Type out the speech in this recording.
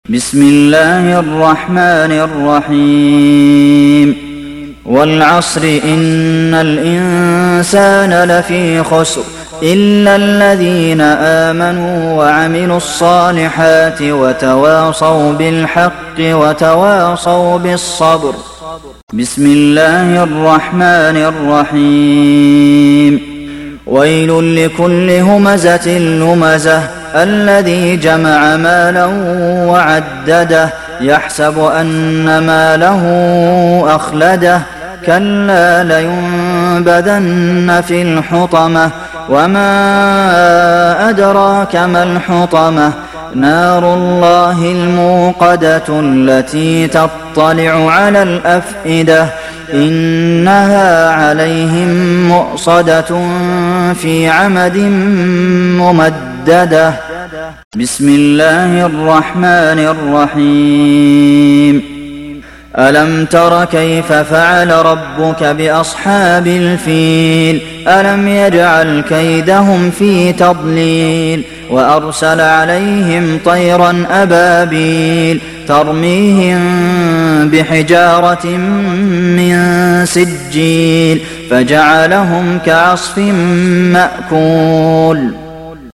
بسم الله الرحمن الرحيم والعصر إن الإنسان لفي خسر إلا الذين آمنوا وعملوا الصالحات وتواصوا بالحق وتواصوا بالصبر. بسم الله الرحمن الرحيم ويل لكل همزة لمزة الذي جمع مالا وعدده يحسب أن ماله أخلده كلا لينبذن في الحطمة وما أدراك ما الحطمة نار الله الموقدة التي تطلع على الأفئدة إنها عليهم مؤصدة في عمد ممددة. بسم الله الرحمن الرحيم ألم تر كيف فعل ربك بأصحاب الفيل ألم يجعل كيدهم في تضليل وأرسل عليهم طيرا أبابيل ترميهم بحجارة من سجيل فجعلهم كعصف مأكول.